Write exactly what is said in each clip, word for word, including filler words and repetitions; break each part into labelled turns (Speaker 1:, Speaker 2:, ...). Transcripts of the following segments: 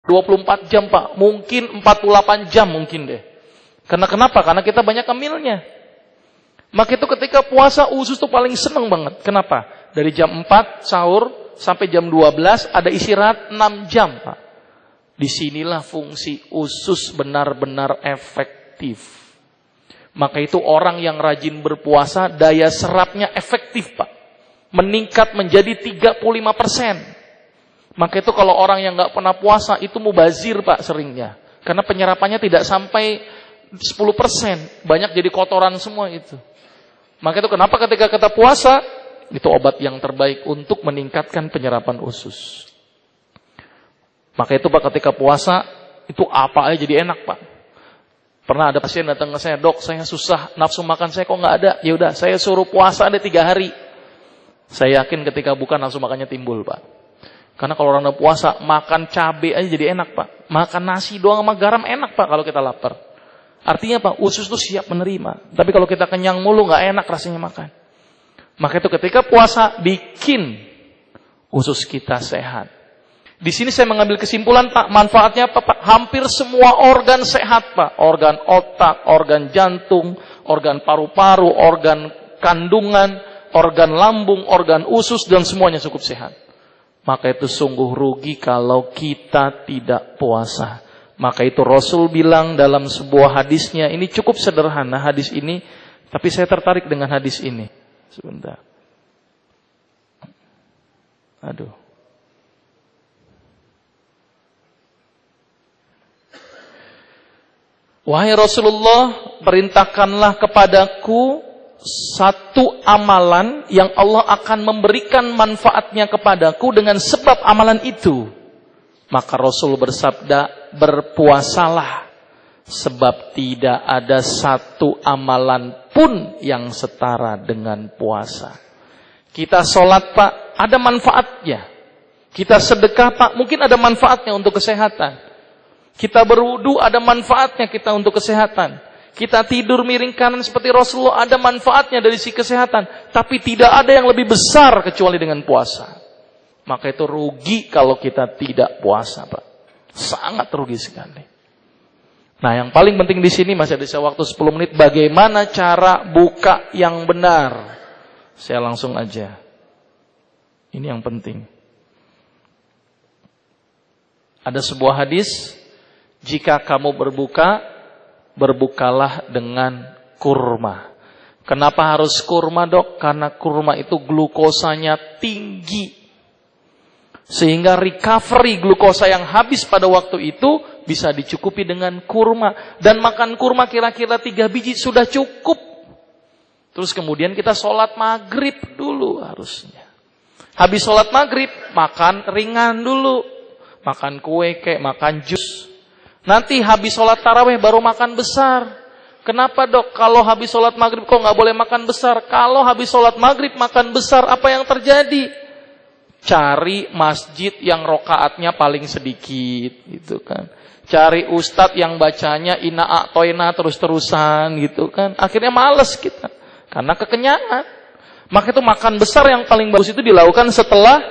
Speaker 1: dua puluh empat jam Pak, mungkin empat puluh delapan jam mungkin deh. Karena kenapa? Karena kita banyak kemilnya. Maka itu ketika puasa usus tuh paling seneng banget. Kenapa? Dari jam empat sahur sampai jam dua belas ada istirahat enam jam Pak. Disinilah fungsi usus benar-benar efektif. Maka itu orang yang rajin berpuasa daya serapnya efektif Pak. Meningkat menjadi tiga puluh lima persen. Maka itu kalau orang yang gak pernah puasa itu mubazir Pak seringnya. Karena penyerapannya tidak sampai sepuluh persen. Banyak jadi kotoran semua itu. Maka itu kenapa ketika kita puasa, itu obat yang terbaik untuk meningkatkan penyerapan usus. Maka itu Pak ketika puasa, itu apa aja jadi enak Pak. Pernah ada pasien datang ke saya, dok saya susah, nafsu makan saya kok gak ada. Ya udah saya suruh puasa ada tiga hari. Saya yakin ketika buka nafsu makannya timbul Pak. Karena kalau orang udah puasa, makan cabai aja jadi enak Pak. Makan nasi doang sama garam enak Pak kalau kita lapar. Artinya Pak, usus itu siap menerima. Tapi kalau kita kenyang mulu, gak enak rasanya makan. Maka itu ketika puasa, bikin usus kita sehat. Di sini saya mengambil kesimpulan Pak, manfaatnya apa Pak? Hampir semua organ sehat Pak. Organ otak, organ jantung, organ paru-paru, organ kandungan, organ lambung, organ usus, dan semuanya cukup sehat. Maka itu sungguh rugi kalau kita tidak puasa. Maka itu Rasul bilang dalam sebuah hadisnya, ini cukup sederhana hadis ini, tapi saya tertarik dengan hadis ini. Sebentar. Aduh. Wahai Rasulullah, perintahkanlah kepadaku satu amalan yang Allah akan memberikan manfaatnya kepadaku dengan sebab amalan itu. Maka Rasul bersabda, berpuasalah, sebab tidak ada satu amalan pun yang setara dengan puasa. Kita sholat Pak, ada manfaatnya. Kita sedekah Pak, mungkin ada manfaatnya untuk kesehatan. Kita berwudu, ada manfaatnya kita untuk kesehatan. Kita tidur miring kanan seperti Rasulullah, ada manfaatnya dari sisi kesehatan. Tapi tidak ada yang lebih besar kecuali dengan puasa. Maka itu rugi kalau kita tidak puasa Pak. Sangat rugi sekali. Nah yang paling penting di sini, masih ada waktu sepuluh menit, bagaimana cara buka yang benar. Saya langsung aja. Ini yang penting. Ada sebuah hadis, jika kamu berbuka, berbukalah dengan kurma. Kenapa harus kurma dok? Karena kurma itu glukosanya tinggi. Sehingga recovery glukosa yang habis pada waktu itu bisa dicukupi dengan kurma. Dan makan kurma kira-kira tiga biji sudah cukup. Terus kemudian kita sholat maghrib dulu harusnya. Habis sholat maghrib, makan ringan dulu. Makan kue kek, makan jus. Nanti habis sholat tarawih baru makan besar. Kenapa dok? Kalau habis sholat maghrib kok nggak boleh makan besar? Kalau habis sholat maghrib makan besar, apa yang terjadi? Cari masjid yang rokaatnya paling sedikit, gitu kan. Cari ustadz yang bacanya ina a'toina terus-terusan, gitu kan. Akhirnya males kita, karena kekenyangan. Maka itu makan besar yang paling bagus itu dilakukan setelah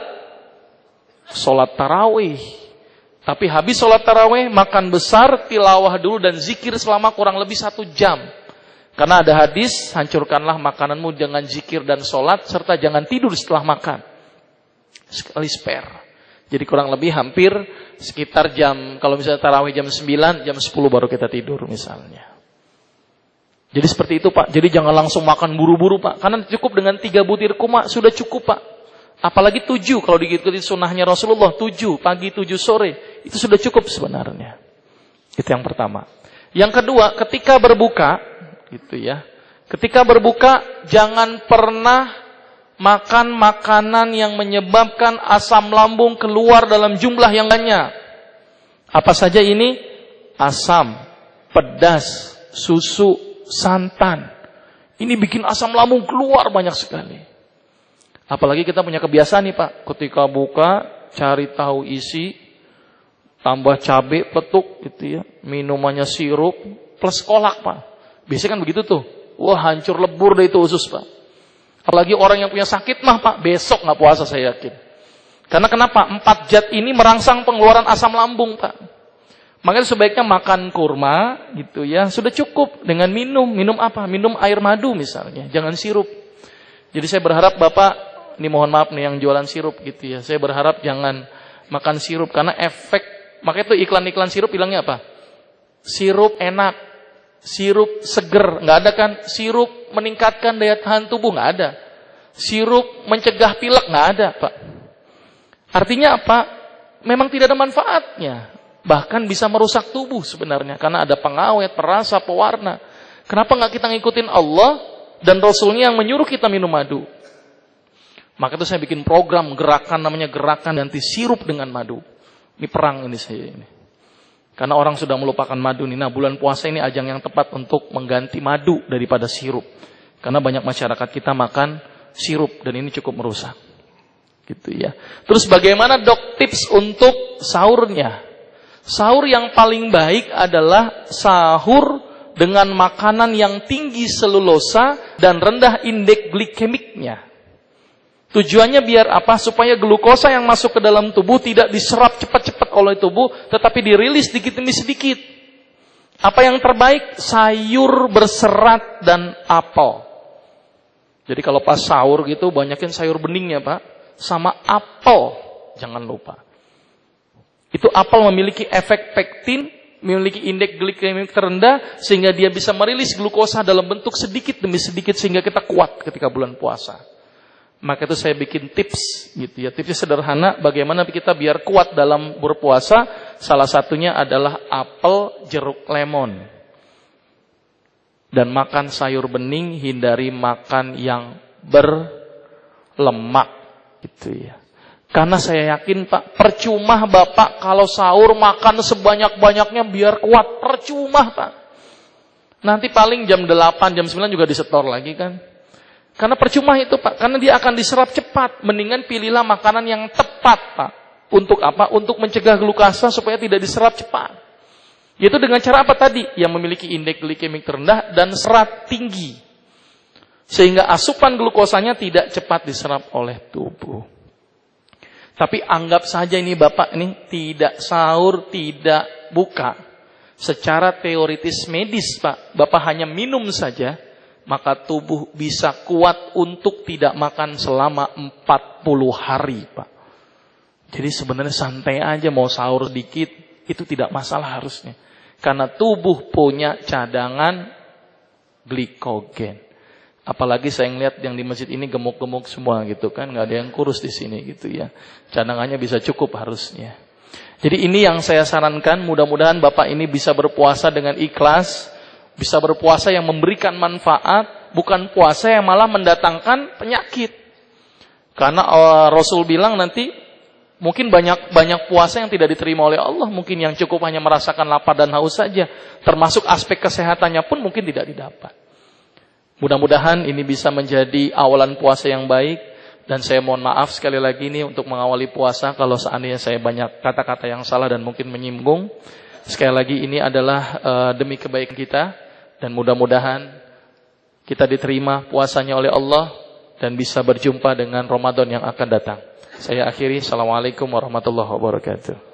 Speaker 1: sholat tarawih. Tapi habis sholat tarawih, makan besar, tilawah dulu dan zikir selama kurang lebih satu jam. Karena ada hadis, hancurkanlah makananmu dengan zikir dan sholat, serta jangan tidur setelah makan. Sekali spare. Jadi kurang lebih hampir sekitar jam, kalau misalnya tarawih jam sembilan, jam sepuluh baru kita tidur misalnya. Jadi seperti itu Pak. Jadi jangan langsung makan buru-buru Pak. Karena cukup dengan tiga butir kurma sudah cukup Pak. Apalagi tujuh, kalau diikuti sunnahnya Rasulullah, tujuh, pagi tujuh sore. Itu sudah cukup sebenarnya. Itu yang pertama. Yang kedua, ketika berbuka, gitu ya. Ketika berbuka, jangan pernah makan makanan yang menyebabkan asam lambung keluar dalam jumlah yang banyak. Apa saja ini? Asam, pedas, susu, santan. Ini bikin asam lambung keluar banyak sekali. Apalagi kita punya kebiasaan nih Pak, ketika buka cari tahu isi, tambah cabai petuk gitu ya, minumannya sirup plus kolak Pak. Biasanya kan begitu tuh. Wah hancur lebur deh itu usus Pak. Apalagi orang yang punya sakit mah Pak, besok nggak puasa saya yakin. Karena kenapa? Empat zat ini merangsang pengeluaran asam lambung, Pak. Makanya sebaiknya makan kurma gitu ya. Sudah cukup dengan minum. Minum apa? Minum air madu misalnya. Jangan sirup. Jadi saya berharap Bapak, ini mohon maaf nih yang jualan sirup gitu ya. Saya berharap jangan makan sirup karena efek. Makanya itu iklan-iklan sirup bilangnya apa? Sirup enak. Sirup seger. Nggak ada kan? Sirup meningkatkan daya tahan tubuh. Nggak ada. Sirup mencegah pilek. Nggak ada, Pak. Artinya apa? Memang tidak ada manfaatnya. Bahkan bisa merusak tubuh sebenarnya. Karena ada pengawet, perasa, pewarna. Kenapa nggak kita ngikutin Allah dan Rasulnya yang menyuruh kita minum madu? Maka itu saya bikin program gerakan namanya gerakan ganti sirup dengan madu. Ini perang ini saya ini. Karena orang sudah melupakan madu nih. Nah bulan puasa ini ajang yang tepat untuk mengganti madu daripada sirup. Karena banyak masyarakat kita makan sirup dan ini cukup merusak. Gitu ya. Terus bagaimana dok tips untuk sahurnya? Sahur yang paling baik adalah sahur dengan makanan yang tinggi selulosa dan rendah indeks glikemiknya. Tujuannya biar apa? Supaya glukosa yang masuk ke dalam tubuh tidak diserap cepat-cepat oleh tubuh, tetapi dirilis sedikit demi sedikit. Apa yang terbaik? Sayur berserat dan apel. Jadi kalau pas sahur gitu banyakin sayur beningnya, Pak. Sama apel, jangan lupa. Itu apel memiliki efek pektin, memiliki indeks glikemik terendah, sehingga dia bisa merilis glukosa dalam bentuk sedikit demi sedikit, sehingga kita kuat ketika bulan puasa. Maka itu saya bikin tips, gitu ya. Tipsnya sederhana, bagaimana kita biar kuat dalam berpuasa. Salah satunya adalah apel, jeruk, lemon. Dan makan sayur bening, hindari makan yang berlemak. Gitu ya. Karena saya yakin Pak, percuma Bapak kalau sahur makan sebanyak-banyaknya biar kuat. Percuma Pak. Nanti paling jam delapan, jam sembilan juga disetor lagi kan. Karena percuma itu Pak. Karena dia akan diserap cepat. Mendingan pilihlah makanan yang tepat Pak. Untuk apa? Untuk mencegah glukosa supaya tidak diserap cepat. Yaitu dengan cara apa tadi? Yang memiliki indeks glikemik terendah dan serat tinggi. Sehingga asupan glukosanya tidak cepat diserap oleh tubuh. Tapi anggap saja ini Bapak ini tidak sahur, tidak buka. Secara teoritis medis Pak, Bapak hanya minum saja, maka tubuh bisa kuat untuk tidak makan selama empat puluh hari Pak. Jadi sebenarnya santai aja mau sahur sedikit, itu tidak masalah harusnya. Karena tubuh punya cadangan glikogen. Apalagi saya ngeliat yang di masjid ini gemuk-gemuk semua gitu kan, nggak ada yang kurus di sini gitu ya. Cadangannya bisa cukup harusnya. Jadi ini yang saya sarankan, mudah-mudahan Bapak ini bisa berpuasa dengan ikhlas, bisa berpuasa yang memberikan manfaat, bukan puasa yang malah mendatangkan penyakit. Karena uh, Rasul bilang nanti mungkin banyak banyak puasa yang tidak diterima oleh Allah, mungkin yang cukup hanya merasakan lapar dan haus saja, termasuk aspek kesehatannya pun mungkin tidak didapat. Mudah-mudahan ini bisa menjadi awalan puasa yang baik. Dan saya mohon maaf sekali lagi ini untuk mengawali puasa kalau seandainya saya banyak kata-kata yang salah dan mungkin menyinggung. Sekali lagi ini adalah uh, demi kebaikan kita. Dan mudah-mudahan kita diterima puasanya oleh Allah. Dan bisa berjumpa dengan Ramadan yang akan datang. Saya akhiri. Assalamualaikum warahmatullahi wabarakatuh.